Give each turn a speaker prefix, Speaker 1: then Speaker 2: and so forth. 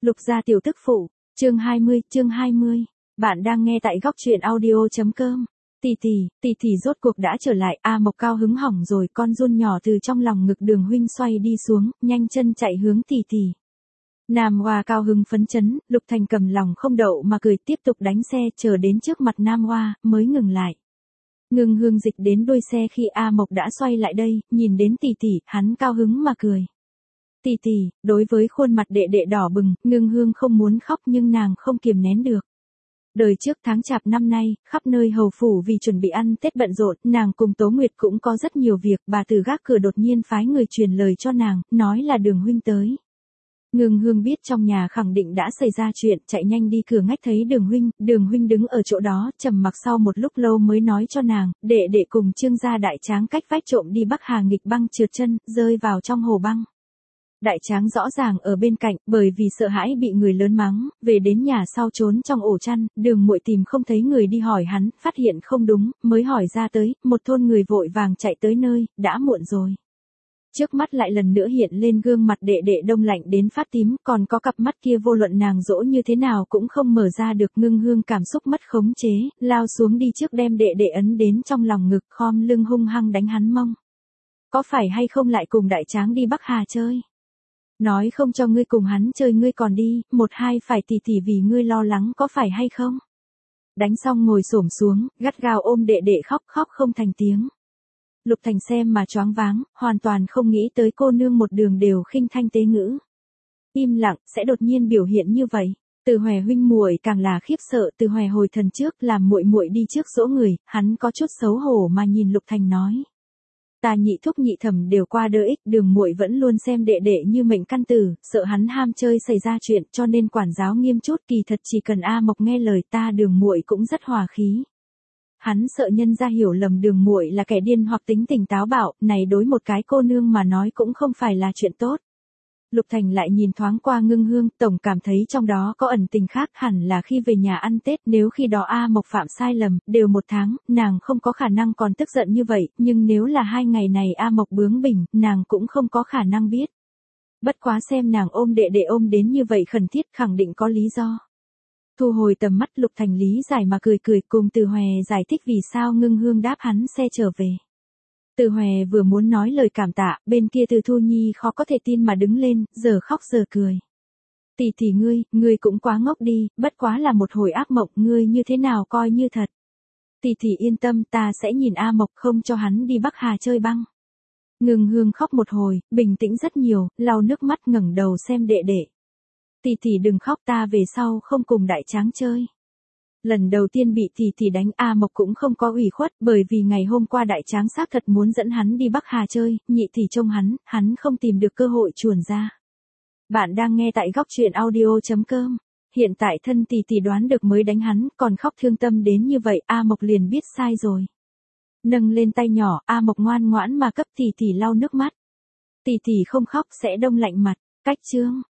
Speaker 1: Lục gia tiểu tức phụ, chương 20. Bạn đang nghe tại góc truyện audio.com. Tỷ tỷ rốt cuộc đã trở lại, A Mộc cao hứng hỏng rồi, con run nhỏ từ trong lòng ngực Đường huynh xoay đi xuống, nhanh chân chạy hướng tỷ tỷ. Nam Hoa cao hứng phấn chấn, Lục Thành cầm lòng không đậu mà cười, tiếp tục đánh xe, chờ đến trước mặt Nam Hoa, mới ngừng lại. Ngưng Hương dịch đến đuôi xe khi A Mộc đã xoay lại đây, nhìn đến tỷ tỷ, hắn cao hứng mà cười. Tỷ, đối với khuôn mặt đệ đệ đỏ bừng, Ngưng Hương không muốn khóc nhưng nàng không kiềm nén được. Đời trước tháng chạp năm nay, khắp nơi hầu phủ vì chuẩn bị ăn Tết bận rộn, nàng cùng Tố Nguyệt cũng có rất nhiều việc, bà từ gác cửa đột nhiên phái người truyền lời cho nàng, nói là Đường huynh tới. Ngưng Hương biết trong nhà khẳng định đã xảy ra chuyện, chạy nhanh đi cửa ngách thấy Đường huynh đứng ở chỗ đó, trầm mặc sau một lúc lâu mới nói cho nàng, đệ đệ cùng Trương gia đại tráng cách vách trộm đi Bắc Hà nghịch băng trượt chân, rơi vào trong hồ băng. Đại tráng rõ ràng ở bên cạnh, bởi vì sợ hãi bị người lớn mắng, về đến nhà sau trốn trong ổ chăn, Đường muội tìm không thấy người đi hỏi hắn, phát hiện không đúng, mới hỏi ra tới, một thôn người vội vàng chạy tới nơi, đã muộn rồi. Trước mắt lại lần nữa hiện lên gương mặt đệ đệ đông lạnh đến phát tím, còn có cặp mắt kia vô luận nàng dỗ như thế nào cũng không mở ra được. Ngưng Hương cảm xúc mất khống chế, lao xuống đi trước đem đệ đệ ấn đến trong lòng ngực, khom lưng hung hăng đánh hắn mông. Có phải hay không lại cùng đại tráng đi Bắc Hà chơi? Nói không cho ngươi cùng hắn chơi ngươi còn đi, một hai phải tỷ vì ngươi lo lắng có phải hay không? Đánh xong ngồi xổm xuống, gắt gao ôm đệ đệ khóc không thành tiếng. Lục Thành xem mà choáng váng, hoàn toàn không nghĩ tới cô nương một đường đều khinh thanh tế ngữ. Im lặng, sẽ đột nhiên biểu hiện như vậy. Từ Hòe huynh muội càng là khiếp sợ, Từ Hòe hồi thần trước làm muội muội đi trước dỗ người, hắn có chút xấu hổ mà nhìn Lục Thành nói. Ta nhị thúc nhị thẩm đều qua đỡ ích, Đường muội vẫn luôn xem đệ đệ như mệnh căn tử, sợ hắn ham chơi xảy ra chuyện, cho nên quản giáo nghiêm chút, kỳ thật chỉ cần A Mộc nghe lời ta Đường muội cũng rất hòa khí. Hắn sợ nhân gia hiểu lầm Đường muội là kẻ điên hoặc tính tình táo bạo, này đối một cái cô nương mà nói cũng không phải là chuyện tốt. Lục Thành lại nhìn thoáng qua Ngưng Hương, tổng cảm thấy trong đó có ẩn tình khác, hẳn là khi về nhà ăn Tết, nếu khi đó A Mộc phạm sai lầm, đều một tháng, nàng không có khả năng còn tức giận như vậy, nhưng nếu là 2 ngày này A Mộc bướng bỉnh, nàng cũng không có khả năng biết. Bất quá xem nàng ôm đệ đệ ôm đến như vậy khẩn thiết, khẳng định có lý do. Thu hồi tầm mắt, Lục Thành lý giải mà cười cùng Từ Hòe giải thích vì sao Ngưng Hương đáp hắn xe trở về. Từ Hòe vừa muốn nói lời cảm tạ, bên kia Từ Thu Nhi khó có thể tin mà đứng lên, giờ khóc giờ cười. Tỷ ngươi cũng quá ngốc đi, bất quá là một hồi ác mộng, ngươi như thế nào coi như thật. Tỷ yên tâm, ta sẽ nhìn A Mộc không cho hắn đi Bắc Hà chơi băng. Ngưng Hương khóc một hồi, bình tĩnh rất nhiều, lau nước mắt ngẩng đầu xem đệ đệ. Tỷ đừng khóc, ta về sau không cùng đại tráng chơi. Lần đầu tiên bị tỷ đánh, A Mộc cũng không có ủy khuất, bởi vì ngày hôm qua đại tráng xác thật muốn dẫn hắn đi Bắc Hà chơi, nhị tỷ trông hắn không tìm được cơ hội chuồn ra. Bạn đang nghe tại góc truyện audio.com. Hiện tại thân tỷ đoán được mới đánh hắn, còn khóc thương tâm đến như vậy, A Mộc liền biết sai rồi. Nâng lên tay nhỏ, A Mộc ngoan ngoãn mà cấp tỷ lau nước mắt. Tỷ không khóc sẽ đông lạnh mặt, cách chương.